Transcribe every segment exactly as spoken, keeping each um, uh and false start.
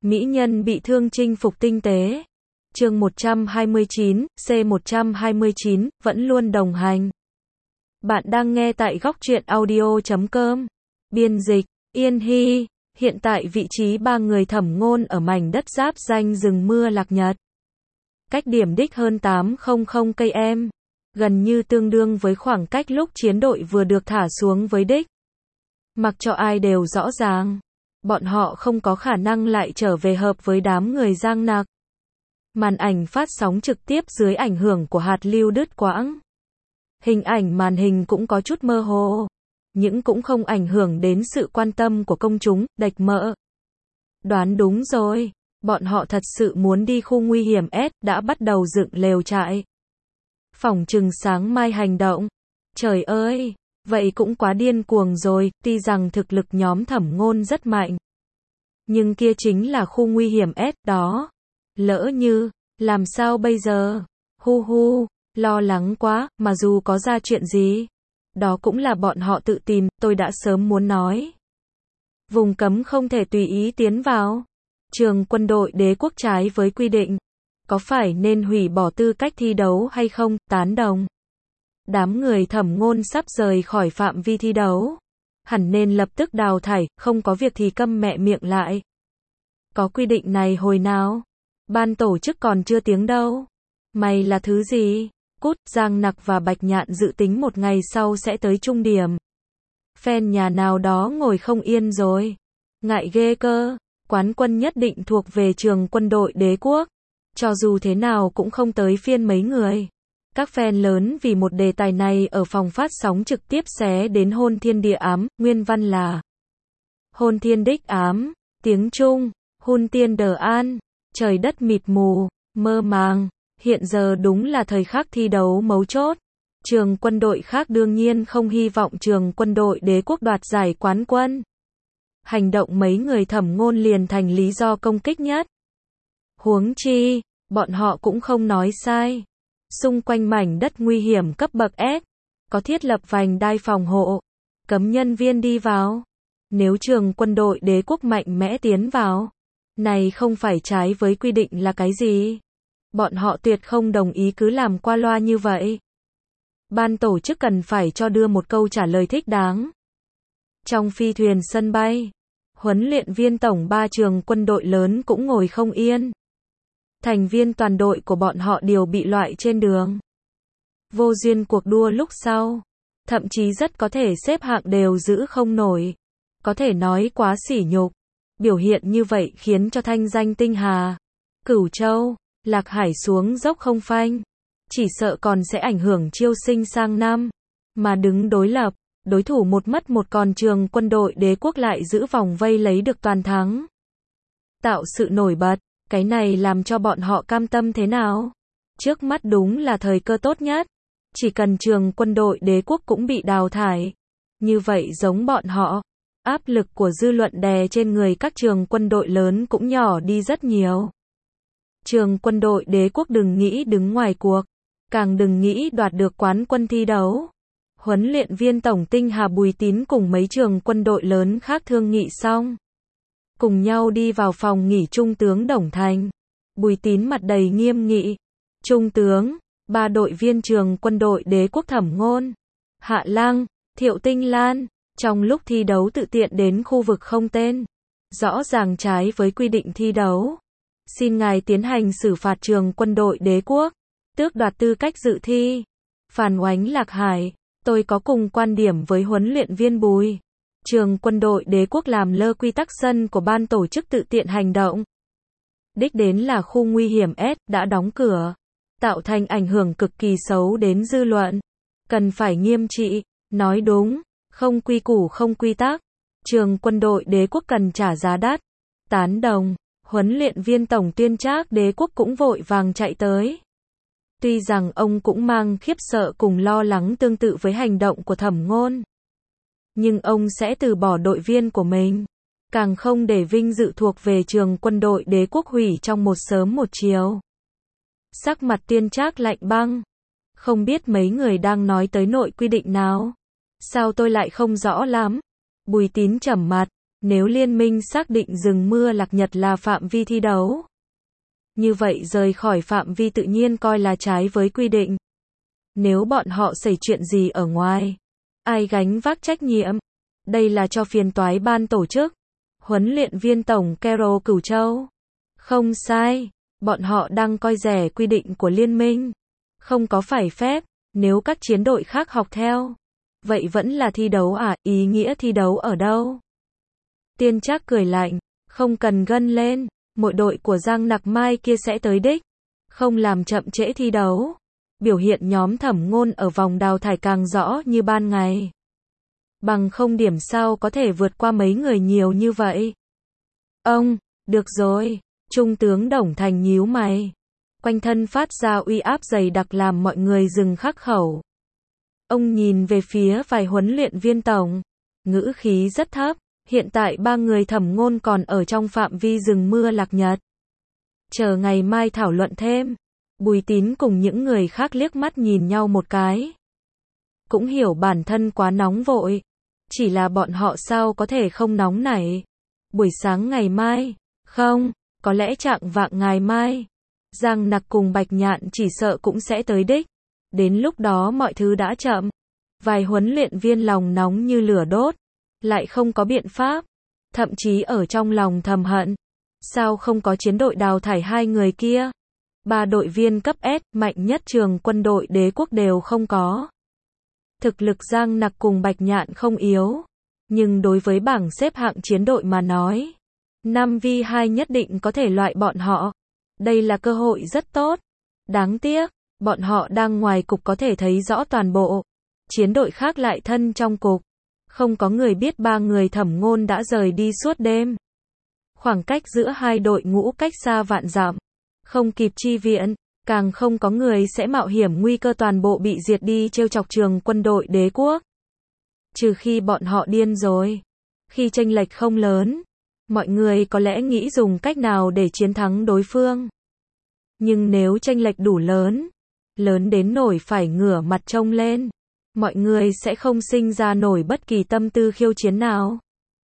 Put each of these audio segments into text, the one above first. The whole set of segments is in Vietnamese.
Mỹ nhân bị thương chinh phục tinh tế. Chương một trăm hai mươi chín, C một trăm hai mươi chín, vẫn luôn đồng hành. Bạn đang nghe tại góc truyện audio chấm com. Biên dịch, Yên Hy. Hiện tại vị trí ba người Thẩm Ngôn ở mảnh đất giáp ranh rừng mưa Lạc Nhật. Cách điểm đích hơn tám trăm cây em. Gần như tương đương với khoảng cách lúc chiến đội vừa được thả xuống với đích. Mặc cho ai đều rõ ràng. Bọn họ không có khả năng lại trở về hợp với đám người Giang Nặc. Màn ảnh phát sóng trực tiếp dưới ảnh hưởng của hạt lưu đứt quãng. Hình ảnh màn hình cũng có chút mơ hồ. Nhưng cũng không ảnh hưởng đến sự quan tâm của công chúng, đạch mỡ. Đoán đúng rồi. Bọn họ thật sự muốn đi khu nguy hiểm S, đã bắt đầu dựng lều trại. Phỏng chừng sáng mai hành động. Trời ơi! Vậy cũng quá điên cuồng rồi, tuy rằng thực lực nhóm Thẩm Ngôn rất mạnh. Nhưng kia chính là khu nguy hiểm S đó. Lỡ như, làm sao bây giờ? Hu hu, lo lắng quá, mà dù có ra chuyện gì. Đó cũng là bọn họ tự tìm, tôi đã sớm muốn nói. Vùng cấm không thể tùy ý tiến vào. Trường quân đội đế quốc trái với quy định. Có phải nên hủy bỏ tư cách thi đấu hay không? Tán đồng. Đám người Thẩm Ngôn sắp rời khỏi phạm vi thi đấu. Hẳn nên lập tức đào thải, không có việc thì câm mẹ miệng lại. Có quy định này hồi nào? Ban tổ chức còn chưa tiếng đâu. Mày là thứ gì? Cút, Giang Nặc và Bạch Nhạn dự tính một ngày sau sẽ tới trung điểm. Fan nhà nào đó ngồi không yên rồi. Ngại ghê cơ. Quán quân nhất định thuộc về trường quân đội đế quốc. Cho dù thế nào cũng không tới phiên mấy người. Các fan lớn vì một đề tài này ở phòng phát sóng trực tiếp xé đến hôn thiên địa ám, nguyên văn là hôn thiên đích ám, tiếng Trung, hun tiên đờ an, trời đất mịt mù, mơ màng, hiện giờ đúng là thời khắc thi đấu mấu chốt. Trường quân đội khác đương nhiên không hy vọng trường quân đội đế quốc đoạt giải quán quân. Hành động mấy người Thẩm Ngôn liền thành lý do công kích nhất. Huống chi, bọn họ cũng không nói sai. Xung quanh mảnh đất nguy hiểm cấp bậc S, có thiết lập vành đai phòng hộ, cấm nhân viên đi vào. Nếu trường quân đội đế quốc mạnh mẽ tiến vào, này không phải trái với quy định là cái gì? Bọn họ tuyệt không đồng ý cứ làm qua loa như vậy. Ban tổ chức cần phải cho đưa một câu trả lời thích đáng. Trong phi thuyền sân bay, huấn luyện viên tổng ba trường quân đội lớn cũng ngồi không yên. Thành viên toàn đội của bọn họ đều bị loại trên đường. Vô duyên cuộc đua lúc sau. Thậm chí rất có thể xếp hạng đều giữ không nổi. Có thể nói quá sỉ nhục. Biểu hiện như vậy khiến cho thanh danh Tinh Hà, Cửu Châu, Lạc Hải xuống dốc không phanh. Chỉ sợ còn sẽ ảnh hưởng chiêu sinh sang năm. Mà đứng đối lập, đối thủ một mất một còn trường quân đội đế quốc lại giữ vòng vây lấy được toàn thắng. Tạo sự nổi bật. Cái này làm cho bọn họ cam tâm thế nào? Trước mắt đúng là thời cơ tốt nhất. Chỉ cần trường quân đội đế quốc cũng bị đào thải. Như vậy giống bọn họ, áp lực của dư luận đè trên người các trường quân đội lớn cũng nhỏ đi rất nhiều. Trường quân đội đế quốc đừng nghĩ đứng ngoài cuộc, càng đừng nghĩ đoạt được quán quân thi đấu. Huấn luyện viên tổng Tinh Hà Bùi Tín cùng mấy trường quân đội lớn khác thương nghị xong. Cùng nhau đi vào phòng nghỉ Trung tướng Đồng Thành. Bùi Tín mặt đầy nghiêm nghị. Trung tướng, ba đội viên trường quân đội đế quốc Thẩm Ngôn, Hạ Lăng, Thiệu Tinh Lan, trong lúc thi đấu tự tiện đến khu vực không tên. Rõ ràng trái với quy định thi đấu. Xin ngài tiến hành xử phạt trường quân đội đế quốc. Tước đoạt tư cách dự thi. Phản oánh Lạc Hải, tôi có cùng quan điểm với huấn luyện viên Bùi. Trường quân đội đế quốc làm lơ quy tắc sân của ban tổ chức tự tiện hành động. Đích đến là khu nguy hiểm S, đã đóng cửa. Tạo thành ảnh hưởng cực kỳ xấu đến dư luận. Cần phải nghiêm trị, nói đúng, không quy củ không quy tắc. Trường quân đội đế quốc cần trả giá đắt. Tán đồng, huấn luyện viên tổng Tuyên Trác đế quốc cũng vội vàng chạy tới. Tuy rằng ông cũng mang khiếp sợ cùng lo lắng tương tự với hành động của Thẩm Ngôn. Nhưng ông sẽ từ bỏ đội viên của mình. Càng không để vinh dự thuộc về trường quân đội đế quốc hủy trong một sớm một chiều. Sắc mặt Tuyên Trác lạnh băng. Không biết mấy người đang nói tới nội quy định nào? Sao tôi lại không rõ lắm? Bùi Tín trầm mặt, Nếu liên minh xác định rừng mưa lạc nhật là phạm vi thi đấu, như vậy rời khỏi phạm vi tự nhiên coi là trái với quy định. Nếu bọn họ xảy chuyện gì ở ngoài, ai gánh vác trách nhiệm? Đây là cho phiền toái ban tổ chức. Huấn luyện viên tổng Carol Cửu Châu. Không sai, bọn họ đang coi rẻ quy định của liên minh. Không có phải phép, nếu các chiến đội khác học theo. Vậy vẫn là thi đấu à, ý nghĩa thi đấu ở đâu? Tiên Trác cười lạnh, không cần gân lên, mỗi đội của Giang Nặc Mai kia sẽ tới đích. Không làm chậm trễ thi đấu. Biểu hiện nhóm Thẩm Ngôn ở vòng đào thải càng rõ như ban ngày. Bằng không điểm sao có thể vượt qua mấy người nhiều như vậy. Ông, được rồi, Trung tướng Đồng Thành nhíu mày. Quanh thân phát ra uy áp dày đặc làm mọi người dừng khắc khẩu. Ông nhìn về phía vài huấn luyện viên tổng, ngữ khí rất thấp, hiện tại ba người Thẩm Ngôn còn ở trong phạm vi rừng mưa lạc nhật. Chờ ngày mai thảo luận thêm. Bùi Tín cùng những người khác liếc mắt nhìn nhau một cái. Cũng hiểu bản thân quá nóng vội. Chỉ là bọn họ sao có thể không nóng nảy. Buổi sáng ngày mai, không, có lẽ trạng vạng ngày mai. Giang Nặc cùng Bạch Nhạn chỉ sợ cũng sẽ tới đích. Đến lúc đó mọi thứ đã chậm. Vài huấn luyện viên lòng nóng như lửa đốt. Lại không có biện pháp. Thậm chí ở trong lòng thầm hận. Sao không có chiến đội đào thải hai người kia? Ba đội viên cấp S mạnh nhất trường quân đội đế quốc đều không có. Thực lực Giang Nặc cùng Bạch Nhạn không yếu. Nhưng đối với bảng xếp hạng chiến đội mà nói, năm vs hai nhất định có thể loại bọn họ. Đây là cơ hội rất tốt. Đáng tiếc, bọn họ đang ngoài cục có thể thấy rõ toàn bộ. Chiến đội khác lại thân trong cục. Không có người biết ba người Thẩm Ngôn đã rời đi suốt đêm. Khoảng cách giữa hai đội ngũ cách xa vạn dặm. Không kịp chi viện, càng không có người sẽ mạo hiểm nguy cơ toàn bộ bị diệt đi trêu chọc trường quân đội đế quốc. Trừ khi bọn họ điên rồi. Khi chênh lệch không lớn, mọi người có lẽ nghĩ dùng cách nào để chiến thắng đối phương. Nhưng nếu chênh lệch đủ lớn, lớn đến nổi phải ngửa mặt trông lên, mọi người sẽ không sinh ra nổi bất kỳ tâm tư khiêu chiến nào.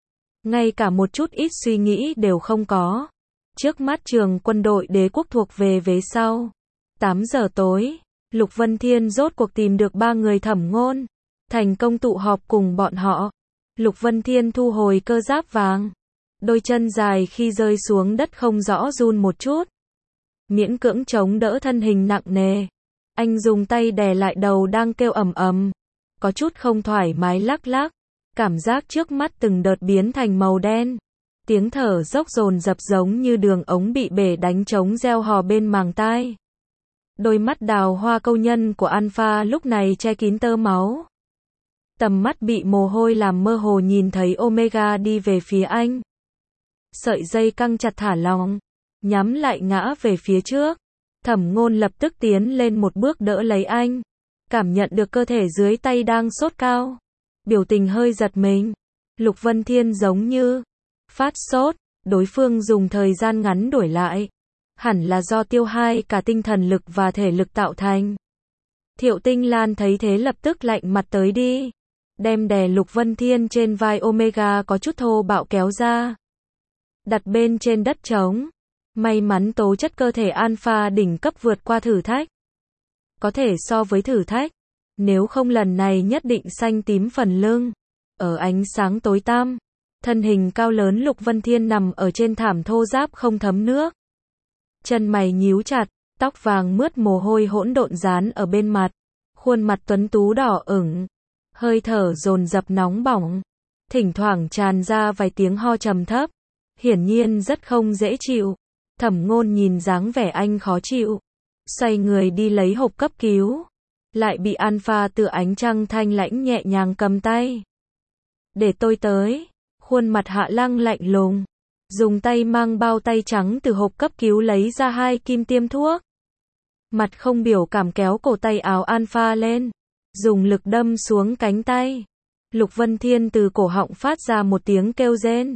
Ngay cả một chút ít suy nghĩ đều không có. Trước mắt trường quân đội đế quốc thuộc về vế sau. tám giờ tối, Lục Vân Thiên rốt cuộc tìm được ba người Thẩm Ngôn. Thành công tụ họp cùng bọn họ. Lục Vân Thiên thu hồi cơ giáp vàng. Đôi chân dài khi rơi xuống đất không rõ run một chút. Miễn cưỡng chống đỡ thân hình nặng nề. Anh dùng tay đè lại đầu đang kêu ầm ầm. Có chút không thoải mái lắc lắc. Cảm giác trước mắt từng đợt biến thành màu đen. Tiếng thở dốc dồn dập giống như đường ống bị bể đánh trống reo hò bên màng tai. Đôi mắt đào hoa câu nhân của Alpha lúc này che kín tơ máu. Tầm mắt bị mồ hôi làm mơ hồ nhìn thấy Omega đi về phía anh. Sợi dây căng chặt thả lỏng, nhắm lại ngã về phía trước. Thẩm Ngôn lập tức tiến lên một bước đỡ lấy anh. Cảm nhận được cơ thể dưới tay đang sốt cao. Biểu tình hơi giật mình. Lục Vân Thiên giống như phát sốt, đối phương dùng thời gian ngắn đuổi lại. Hẳn là do tiêu hao cả tinh thần lực và thể lực tạo thành. Thiệu Tinh Lan thấy thế lập tức lạnh mặt tới đi. Đem đè Lục Vân Thiên trên vai Omega có chút thô bạo kéo ra. Đặt bên trên đất trống. May mắn tố chất cơ thể Alpha đỉnh cấp vượt qua thử thách. Có thể so với thử thách. Nếu không lần này nhất định xanh tím phần lưng. Ở ánh sáng tối tăm. Thân hình cao lớn Lục Vân Thiên nằm ở trên thảm thô giáp không thấm nước. Chân mày nhíu chặt, tóc vàng mướt mồ hôi hỗn độn dán ở bên mặt. Khuôn mặt tuấn tú đỏ ửng. Hơi thở dồn dập nóng bỏng. Thỉnh thoảng tràn ra vài tiếng ho trầm thấp. Hiển nhiên rất không dễ chịu. Thẩm Ngôn nhìn dáng vẻ anh khó chịu. Xoay người đi lấy hộp cấp cứu. Lại bị Alpha từ ánh trăng thanh lãnh nhẹ nhàng cầm tay. Để tôi tới. Khuôn mặt Hạ Lăng lạnh lùng. Dùng tay mang bao tay trắng từ hộp cấp cứu lấy ra hai kim tiêm thuốc. Mặt không biểu cảm kéo cổ tay áo Alpha lên. Dùng lực đâm xuống cánh tay. Lục Vân Thiên từ cổ họng phát ra một tiếng kêu rên.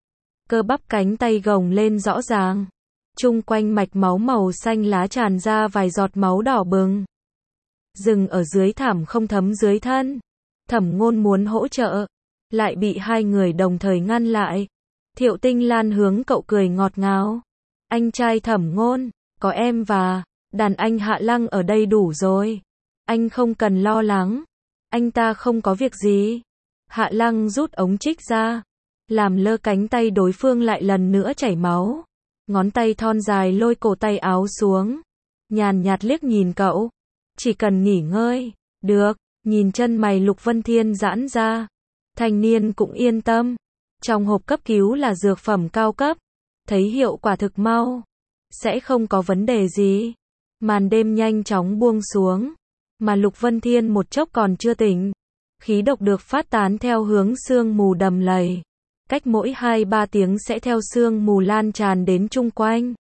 Cơ bắp cánh tay gồng lên rõ ràng. Chung quanh mạch máu màu xanh lá tràn ra vài giọt máu đỏ bừng. Dừng ở dưới thảm không thấm dưới thân. Thẩm Ngôn muốn hỗ trợ. lại bị hai người đồng thời ngăn lại. Thiệu Tinh Lan hướng cậu cười ngọt ngào. Anh trai Thẩm Ngôn, có em và đàn anh Hạ Lăng ở đây đủ rồi. Anh không cần lo lắng. Anh ta không có việc gì. Hạ Lăng rút ống trích ra, làm lơ cánh tay đối phương lại lần nữa chảy máu. Ngón tay thon dài lôi cổ tay áo xuống. Nhàn nhạt liếc nhìn cậu. Chỉ cần nghỉ ngơi. Được. Nhìn chân mày Lục Vân Thiên giãn ra. Thanh niên cũng yên tâm. Trong hộp cấp cứu là dược phẩm cao cấp. Thấy hiệu quả thực mau. Sẽ không có vấn đề gì. Màn đêm nhanh chóng buông xuống. Mà Lục Vân Thiên một chốc còn chưa tỉnh. Khí độc được phát tán theo hướng sương mù đầm lầy. Cách mỗi hai ba tiếng sẽ theo sương mù lan tràn đến chung quanh.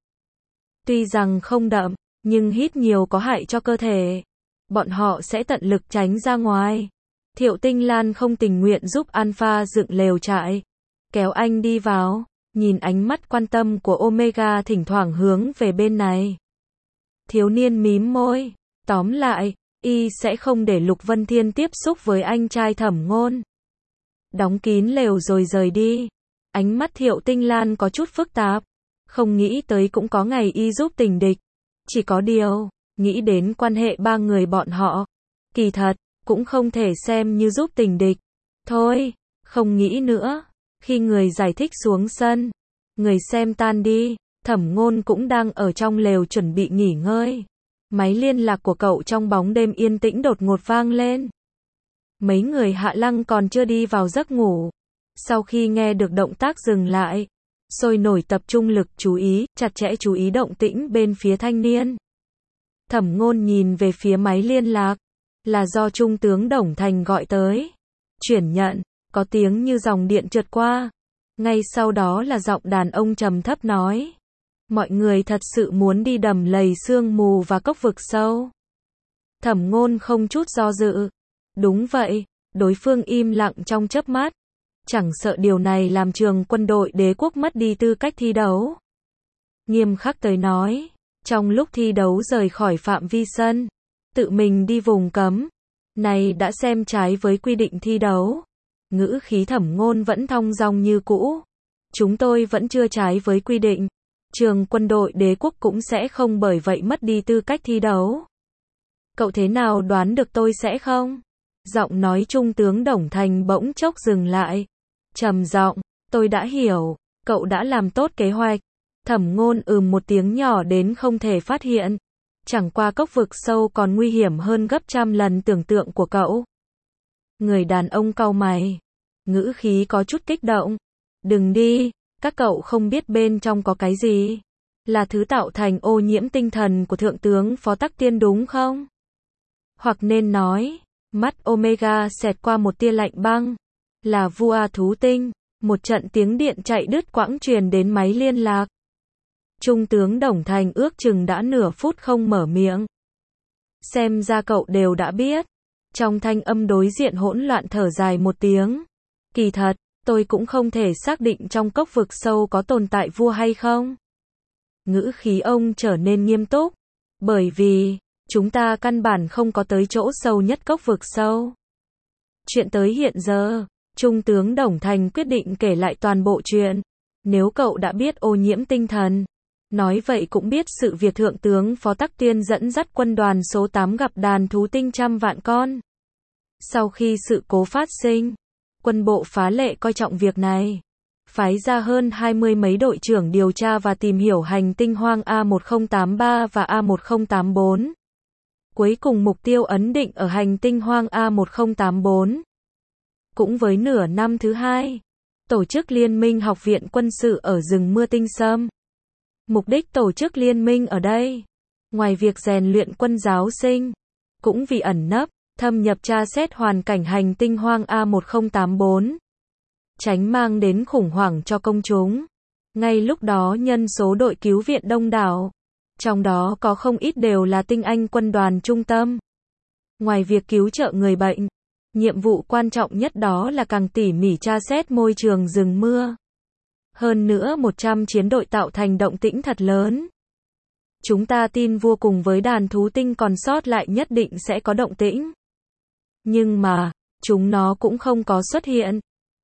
Tuy rằng không đậm, nhưng hít nhiều có hại cho cơ thể. Bọn họ sẽ tận lực tránh ra ngoài. Thiệu Tinh Lan không tình nguyện giúp Alpha dựng lều trại. Kéo anh đi vào, nhìn ánh mắt quan tâm của Omega thỉnh thoảng hướng về bên này. Thiếu niên mím môi. Tóm lại, y sẽ không để Lục Vân Thiên tiếp xúc với anh trai Thẩm Ngôn. Đóng kín lều rồi rời đi. Ánh mắt Thiệu Tinh Lan có chút phức tạp. Không nghĩ tới cũng có ngày y giúp tình địch. Chỉ có điều, nghĩ đến quan hệ ba người bọn họ. Kỳ thật, cũng không thể xem như giúp tình địch. Thôi, không nghĩ nữa. Khi người giải thích xuống sân, người xem tan đi, Thẩm Ngôn cũng đang ở trong lều chuẩn bị nghỉ ngơi. Máy liên lạc của cậu trong bóng đêm yên tĩnh đột ngột vang lên. Mấy người Hạ Lăng còn chưa đi vào giấc ngủ. Sau khi nghe được động tác dừng lại, sôi nổi tập trung lực chú ý, chặt chẽ chú ý động tĩnh bên phía thanh niên. Thẩm Ngôn nhìn về phía máy liên lạc, là do Trung tướng Đồng Thành gọi tới. Chuyển nhận, có tiếng như dòng điện trượt qua. Ngay sau đó là giọng đàn ông trầm thấp nói. Mọi người thật sự muốn đi đầm lầy sương mù và cốc vực sâu. Thẩm Ngôn không chút do dự. Đúng vậy, đối phương im lặng trong chớp mắt. Chẳng sợ điều này làm trường quân đội đế quốc mất đi tư cách thi đấu. Nghiêm khắc tới nói, trong lúc thi đấu rời khỏi phạm vi sân, tự mình đi vùng cấm, này đã xem trái với quy định thi đấu. Ngữ khí Thẩm Ngôn vẫn thong dong như cũ. Chúng tôi vẫn chưa trái với quy định. Trường quân đội đế quốc cũng sẽ không bởi vậy mất đi tư cách thi đấu. Cậu thế nào đoán được tôi sẽ không? Giọng nói Trung tướng Đồng Thành bỗng chốc dừng lại. Trầm giọng, tôi đã hiểu, cậu đã làm tốt kế hoạch. Thẩm Ngôn ừm một tiếng nhỏ đến không thể phát hiện. Chẳng qua cốc vực sâu còn nguy hiểm hơn gấp trăm lần tưởng tượng của cậu. Người đàn ông cau mày. Ngữ khí có chút kích động. Đừng đi, các cậu không biết bên trong có cái gì. Là thứ tạo thành ô nhiễm tinh thần của Thượng tướng Phó Tắc Tiên đúng không? Hoặc nên nói, mắt Omega xẹt qua một tia lạnh băng. Là vua thú tinh. Một trận tiếng điện chạy đứt quãng truyền đến máy liên lạc. Trung tướng Đồng Thành ước chừng đã nửa phút không mở miệng. Xem ra cậu đều đã biết. Trong thanh âm đối diện hỗn loạn thở dài một tiếng. Kỳ thật, tôi cũng không thể xác định trong cốc vực sâu có tồn tại vua hay không. Ngữ khí ông trở nên nghiêm túc. Bởi vì, chúng ta căn bản không có tới chỗ sâu nhất cốc vực sâu. Chuyện tới hiện giờ, Trung tướng Đồng Thành quyết định kể lại toàn bộ chuyện. Nếu cậu đã biết ô nhiễm tinh thần, nói vậy cũng biết sự việc Thượng tướng Phó Tắc Tiên dẫn dắt quân đoàn số tám gặp đàn thú tinh trăm vạn con. Sau khi sự cố phát sinh, quân bộ phá lệ coi trọng việc này. Phái ra hơn hai mươi mấy đội trưởng điều tra và tìm hiểu hành tinh hoang A một không tám ba và A một không tám bốn. Cuối cùng mục tiêu ấn định ở hành tinh hoang A một không tám bốn. Cũng với nửa năm thứ hai, tổ chức Liên minh Học viện Quân sự ở rừng mưa Tinh Sâm. Mục đích tổ chức liên minh ở đây, ngoài việc rèn luyện quân giáo sinh, cũng vì ẩn nấp, thâm nhập tra xét hoàn cảnh hành tinh hoang A một không tám bốn. Tránh mang đến khủng hoảng cho công chúng. Ngay lúc đó nhân số đội cứu viện đông đảo. Trong đó có không ít đều là tinh anh quân đoàn trung tâm. Ngoài việc cứu trợ người bệnh, nhiệm vụ quan trọng nhất đó là càng tỉ mỉ tra xét môi trường rừng mưa. Hơn nữa một trăm chiến đội tạo thành động tĩnh thật lớn. Chúng ta tin vua cùng với đàn thú tinh còn sót lại nhất định sẽ có động tĩnh. Nhưng mà, chúng nó cũng không có xuất hiện.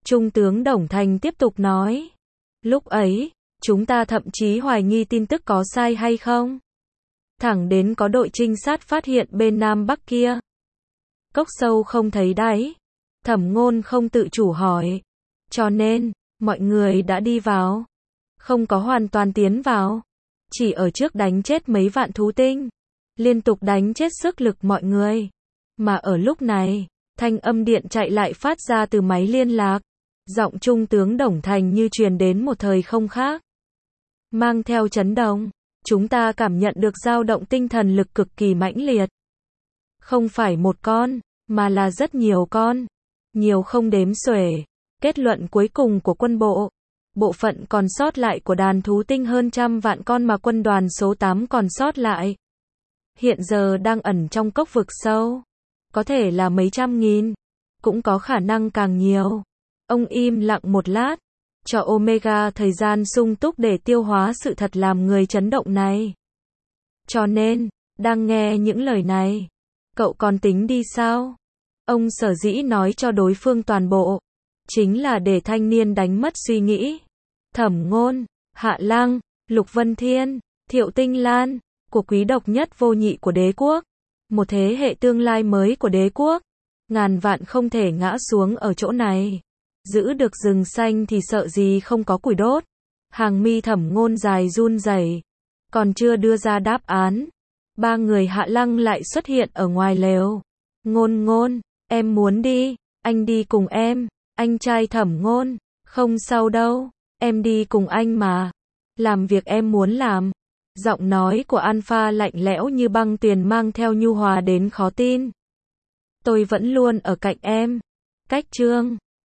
Trung tướng Đồng Thành tiếp tục nói. Lúc ấy, chúng ta thậm chí hoài nghi tin tức có sai hay không. Thẳng đến có đội trinh sát phát hiện bên Nam Bắc kia. Cốc sâu không thấy đáy. Thẩm Ngôn không tự chủ hỏi. Cho nên, mọi người đã đi vào. Không có hoàn toàn tiến vào. Chỉ ở trước đánh chết mấy vạn thú tinh. Liên tục đánh chết sức lực mọi người. Mà ở lúc này, thanh âm điện chạy lại phát ra từ máy liên lạc. Giọng Trung tướng Đồng Thành như truyền đến một thời không khác. Mang theo chấn động, chúng ta cảm nhận được dao động tinh thần lực cực kỳ mãnh liệt. Không phải một con, mà là rất nhiều con. Nhiều không đếm xuể. Kết luận cuối cùng của quân bộ. Bộ phận còn sót lại của đàn thú tinh hơn trăm vạn con mà quân đoàn số tám còn sót lại. Hiện giờ đang ẩn trong cốc vực sâu. Có thể là mấy trăm nghìn. Cũng có khả năng càng nhiều. Ông im lặng một lát. Cho Omega thời gian sung túc để tiêu hóa sự thật làm người chấn động này. Cho nên, đang nghe những lời này. Cậu còn tính đi sao? Ông sở dĩ nói cho đối phương toàn bộ. Chính là để thanh niên đánh mất suy nghĩ. Thẩm Ngôn, Hạ Lăng, Lục Vân Thiên, Thiệu Tinh Lan, của quý độc nhất vô nhị của đế quốc. Một thế hệ tương lai mới của đế quốc. Ngàn vạn không thể ngã xuống ở chỗ này. Giữ được rừng xanh thì sợ gì không có củi đốt. Hàng mi Thẩm Ngôn dài run rẩy. Còn chưa đưa ra đáp án. Ba người Hạ Lăng lại xuất hiện ở ngoài lều. Ngôn Ngôn, em muốn đi. Anh đi cùng em. Anh trai Thẩm Ngôn. Không sao đâu. Em đi cùng anh mà. Làm việc em muốn làm. Giọng nói của Alpha lạnh lẽo như băng tuyền mang theo nhu hòa đến khó tin. Tôi vẫn luôn ở cạnh em. Cách chương